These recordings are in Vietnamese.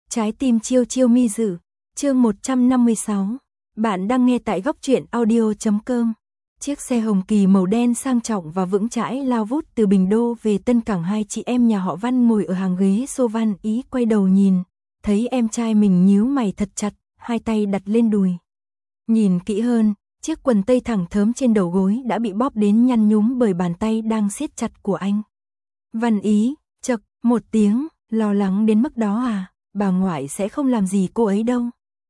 Trái tim chiêu chiêu mi dự, chương 156. Bạn đang nghe tại góc truyện audio.com. Chiếc xe hồng kỳ màu đen sang trọng và vững chãi lao vút từ Bình Đô về Tân Cảng. Hai chị em nhà họ Văn ngồi ở hàng ghế xô. Văn Ý quay đầu nhìn, thấy em trai mình nhíu mày thật chặt, hai tay đặt lên đùi. Nhìn kỹ hơn, chiếc quần tây thẳng thớm trên đầu gối đã bị bóp đến nhăn nhúm bởi bàn tay đang siết chặt của anh. Văn Ý, chậc, một tiếng, lo lắng đến mức đó à? Bà ngoại sẽ không làm gì cô ấy đâu.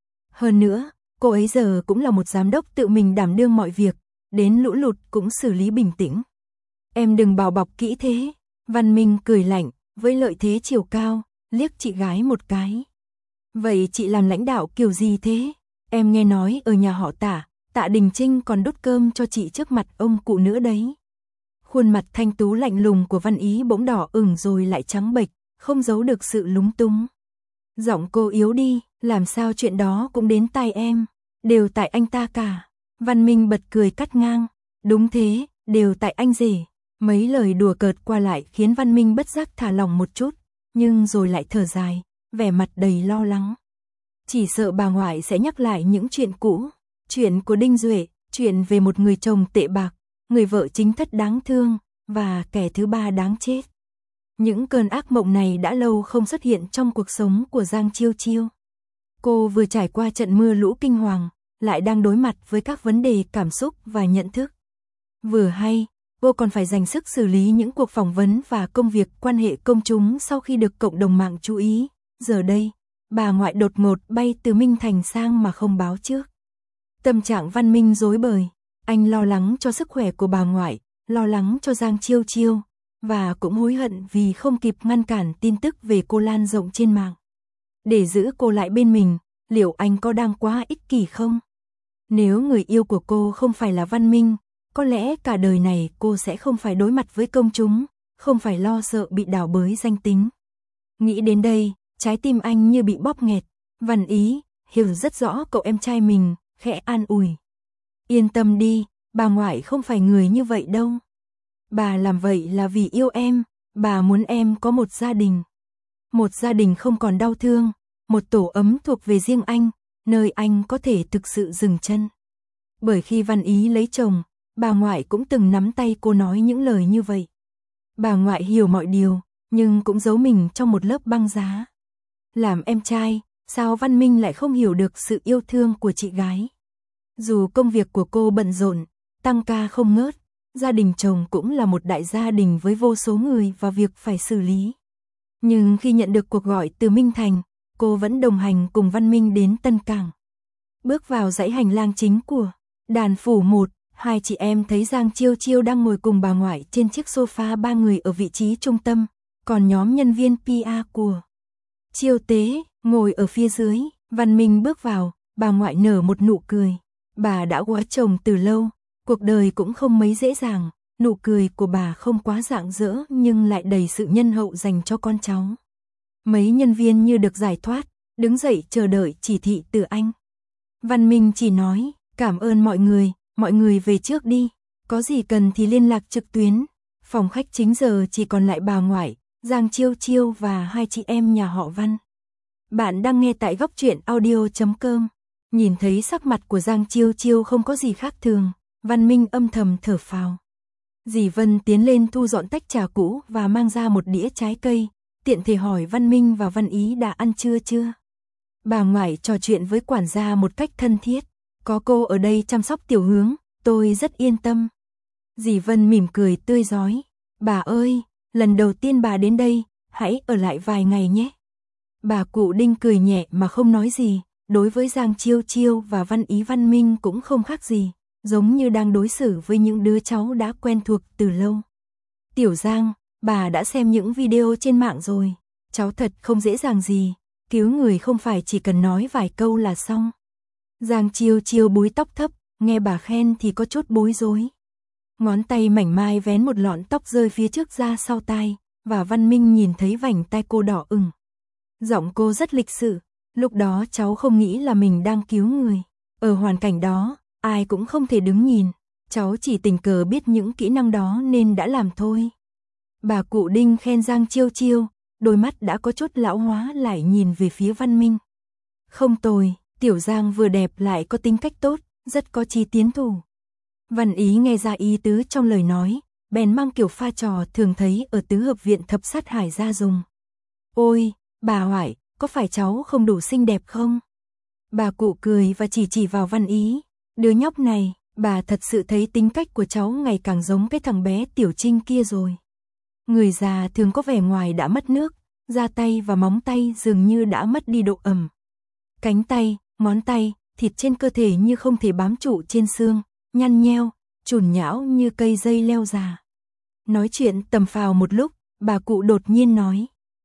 Hơn nữa, cô ấy giờ cũng là một giám đốc tự mình đảm đương mọi việc, đến lũ lụt cũng xử lý bình tĩnh. Em đừng bảo bọc kỹ thế. Văn Minh cười lạnh, với lợi thế chiều cao, liếc chị gái một cái. Vậy chị làm lãnh đạo kiểu gì thế? Em nghe nói ở nhà họ Tạ Đình Trinh còn đút cơm cho chị trước mặt ông cụ nữa đấy. Khuôn mặt thanh tú lạnh lùng của Văn Ý bỗng đỏ ửng rồi lại trắng bệch, không giấu được sự lúng túng. Giọng cô yếu đi, làm sao chuyện đó cũng đến tai em, đều tại anh ta cả. Văn Minh bật cười cắt ngang, đúng thế, đều tại anh rể. Mấy lời đùa cợt qua lại khiến Văn Minh bất giác thả lỏng một chút, nhưng rồi lại thở dài, vẻ mặt đầy lo lắng. Chỉ sợ bà ngoại sẽ nhắc lại những chuyện cũ, chuyện của Đinh Duệ, chuyện về một người chồng tệ bạc, người vợ chính thất đáng thương, và kẻ thứ ba đáng chết. Những cơn ác mộng này đã lâu không xuất hiện trong cuộc sống của Giang Chiêu Chiêu. Cô vừa trải qua trận mưa lũ kinh hoàng, lại đang đối mặt với các vấn đề cảm xúc và nhận thức. Vừa hay, cô còn phải dành sức xử lý những cuộc phỏng vấn và công việc quan hệ công chúng sau khi được cộng đồng mạng chú ý. Giờ đây, bà ngoại đột ngột bay từ Minh Thành sang mà không báo trước. Tâm trạng Văn Minh rối bời, anh lo lắng cho sức khỏe của bà ngoại, lo lắng cho Giang Chiêu Chiêu, và cũng hối hận vì không kịp ngăn cản tin tức về cô lan rộng trên mạng. Để giữ cô lại bên mình, liệu anh có đang quá ích kỷ không? Nếu người yêu của cô không phải là Văn Minh, có lẽ cả đời này cô sẽ không phải đối mặt với công chúng, không phải lo sợ bị đào bới danh tính. Nghĩ đến đây, trái tim anh như bị bóp nghẹt. Văn Ý hiểu rất rõ cậu em trai mình, khẽ an ủi. Yên tâm đi, bà ngoại không phải người như vậy đâu. Bà làm vậy là vì yêu em, bà muốn em có một gia đình. Một gia đình không còn đau thương, một tổ ấm thuộc về riêng anh, nơi anh có thể thực sự dừng chân. Bởi khi Văn Ý lấy chồng, bà ngoại cũng từng nắm tay cô nói những lời như vậy. Bà ngoại hiểu mọi điều, nhưng cũng giấu mình trong một lớp băng giá. Làm em trai, sao Văn Minh lại không hiểu được sự yêu thương của chị gái? Dù công việc của cô bận rộn, tăng ca không ngớt, gia đình chồng cũng là một đại gia đình với vô số người và việc phải xử lý. Nhưng khi nhận được cuộc gọi từ Minh Thành, cô vẫn đồng hành cùng Văn Minh đến Tân Cảng. Bước vào dãy hành lang chính của Đàn Phủ 1, hai chị em thấy Giang Chiêu Chiêu đang ngồi cùng bà ngoại trên chiếc sofa, ba người ở vị trí trung tâm, còn nhóm nhân viên PR của Chiêu Tế ngồi ở phía dưới. Văn Minh bước vào, bà ngoại nở một nụ cười. Bà đã góa chồng từ lâu, cuộc đời cũng không mấy dễ dàng, nụ cười của bà không quá rạng rỡ nhưng lại đầy sự nhân hậu dành cho con cháu. Mấy nhân viên như được giải thoát, đứng dậy chờ đợi chỉ thị từ anh. Văn Minh chỉ nói, cảm ơn mọi người về trước đi, có gì cần thì liên lạc trực tuyến. Phòng khách chính giờ chỉ còn lại bà ngoại, Giang Chiêu Chiêu và hai chị em nhà họ Văn. Bạn đang nghe tại góc truyện audio.com. Nhìn thấy sắc mặt của Giang Chiêu Chiêu không có gì khác thường, Văn Minh âm thầm thở phào. Dì Vân tiến lên thu dọn tách trà cũ và mang ra một đĩa trái cây, tiện thể hỏi Văn Minh và Văn Ý đã ăn trưa chưa. Bà ngoại trò chuyện với quản gia một cách thân thiết, có cô ở đây chăm sóc Tiểu Hướng, tôi rất yên tâm. Dì Vân mỉm cười tươi rói, bà ơi, lần đầu tiên bà đến đây, hãy ở lại vài ngày nhé. Bà cụ Đinh cười nhẹ mà không nói gì, đối với Giang Chiêu Chiêu và Văn Ý, Văn Minh cũng không khác gì, giống như đang đối xử với những đứa cháu đã quen thuộc từ lâu. Tiểu Giang, bà đã xem những video trên mạng rồi, cháu thật không dễ dàng gì, cứu người không phải chỉ cần nói vài câu là xong. Giang Chiêu Chiêu búi tóc thấp, nghe bà khen thì có chút bối rối. Ngón tay mảnh mai vén một lọn tóc rơi phía trước ra sau tai, và Văn Minh nhìn thấy vành tai cô đỏ ửng. Giọng cô rất lịch sự, lúc đó cháu không nghĩ là mình đang cứu người. Ở hoàn cảnh đó, ai cũng không thể đứng nhìn, cháu chỉ tình cờ biết những kỹ năng đó nên đã làm thôi. Bà cụ Đinh khen Giang Chiêu Chiêu, đôi mắt đã có chút lão hóa lại nhìn về phía Văn Minh. Không tồi, Tiểu Giang vừa đẹp lại có tính cách tốt, rất có chí tiến thủ. Văn Ý nghe ra ý tứ trong lời nói, bèn mang kiểu pha trò thường thấy ở tứ hợp viện Thập Sát Hải ra dùng. Ôi, bà Hoại, có phải cháu không đủ xinh đẹp không? Bà cụ cười và chỉ vào Văn Ý. Đứa nhóc này, bà thật sự thấy tính cách của cháu ngày càng giống cái thằng bé Tiểu Trinh kia rồi. Người già thường có vẻ ngoài đã mất nước, da tay và móng tay dường như đã mất đi độ ẩm. Cánh tay, ngón tay, thịt trên cơ thể như không thể bám trụ trên xương, nhăn nheo, chùn nhão như cây dây leo già. Nói chuyện tầm phào một lúc, bà cụ đột nhiên nói.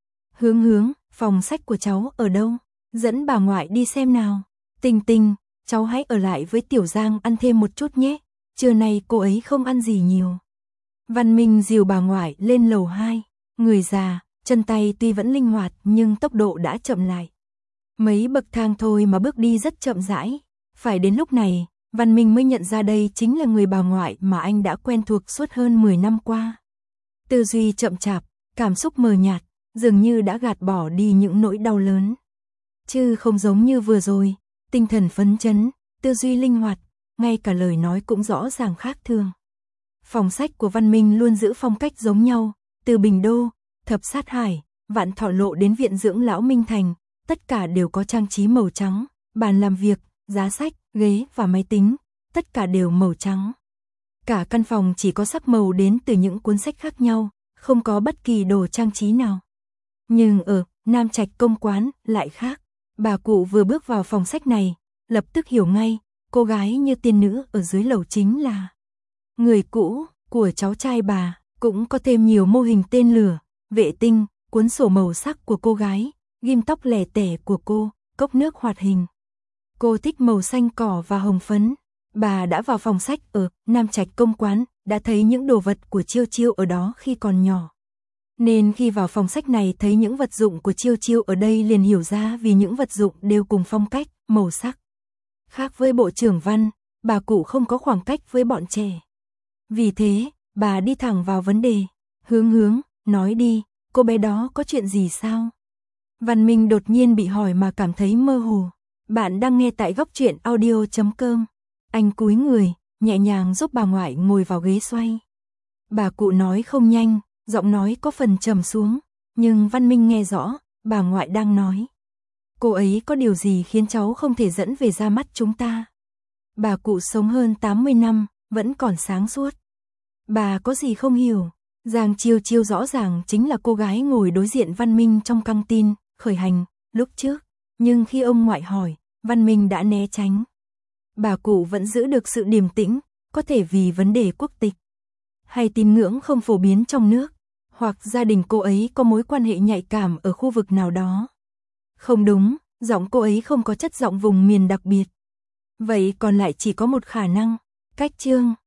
Hướng, phòng sách của cháu ở đâu? Dẫn bà ngoại đi xem nào. Tình, cháu hãy ở lại với Tiểu Giang ăn thêm một chút nhé. Trưa nay cô ấy không ăn gì nhiều. Văn Minh dìu bà ngoại lên lầu 2. Người già, chân tay tuy vẫn linh hoạt nhưng tốc độ đã chậm lại. Mấy bậc thang thôi mà bước đi rất chậm rãi. Phải đến lúc này, Văn Minh mới nhận ra đây chính là người bà ngoại mà anh đã quen thuộc suốt hơn 10 năm qua. Tư duy chậm chạp, cảm xúc mờ nhạt, dường như đã gạt bỏ đi những nỗi đau lớn. Chứ không giống như vừa rồi, tinh thần phấn chấn, tư duy linh hoạt, ngay cả lời nói cũng rõ ràng khác thường. Phòng sách của Văn Minh luôn giữ phong cách giống nhau, từ Bình Đô, Thập Sát Hải, Vạn Thọ Lộ đến Viện Dưỡng Lão Minh Thành, tất cả đều có trang trí màu trắng, bàn làm việc, giá sách, ghế và máy tính, tất cả đều màu trắng. Cả căn phòng chỉ có sắc màu đến từ những cuốn sách khác nhau, không có bất kỳ đồ trang trí nào. Nhưng ở Nam Trạch Công Quán lại khác. Bà cụ vừa bước vào phòng sách này, lập tức hiểu ngay, cô gái như tiên nữ ở dưới lầu chính là người cũ của cháu trai bà, cũng có thêm nhiều mô hình tên lửa, vệ tinh, cuốn sổ màu sắc của cô gái, ghim tóc lẻ tẻ của cô, cốc nước hoạt hình. Cô thích màu xanh cỏ và hồng phấn. Bà đã vào phòng sách ở Nam Trạch Công Quán, đã thấy những đồ vật của Chiêu Chiêu ở đó khi còn nhỏ. Nên khi vào phòng sách này thấy những vật dụng của Chiêu Chiêu ở đây liền hiểu ra vì những vật dụng đều cùng phong cách, màu sắc. Khác với bộ trưởng Văn, bà cụ không có khoảng cách với bọn trẻ. Vì thế, bà đi thẳng vào vấn đề. Hướng, nói đi, cô bé đó có chuyện gì sao? Văn Minh đột nhiên bị hỏi mà cảm thấy mơ hồ. Bạn đang nghe tại góc truyện audio.com. Anh cúi người, nhẹ nhàng giúp bà ngoại ngồi vào ghế xoay. Bà cụ nói không nhanh, giọng nói có phần trầm xuống, nhưng Văn Minh nghe rõ, bà ngoại đang nói. Cô ấy có điều gì khiến cháu không thể dẫn về ra mắt chúng ta? Bà cụ sống hơn 80 năm, vẫn còn sáng suốt. Bà có gì không hiểu? Giang Chiêu Chiêu rõ ràng chính là cô gái ngồi đối diện Văn Minh trong căng tin, khởi hành, lúc trước. Nhưng khi ông ngoại hỏi, Văn Minh đã né tránh. Bà cụ vẫn giữ được sự điềm tĩnh, có thể vì vấn đề quốc tịch, hay tín ngưỡng không phổ biến trong nước, hoặc gia đình cô ấy có mối quan hệ nhạy cảm ở khu vực nào đó. Không đúng, giọng cô ấy không có chất giọng vùng miền đặc biệt. Vậy còn lại chỉ có một khả năng, cách chương.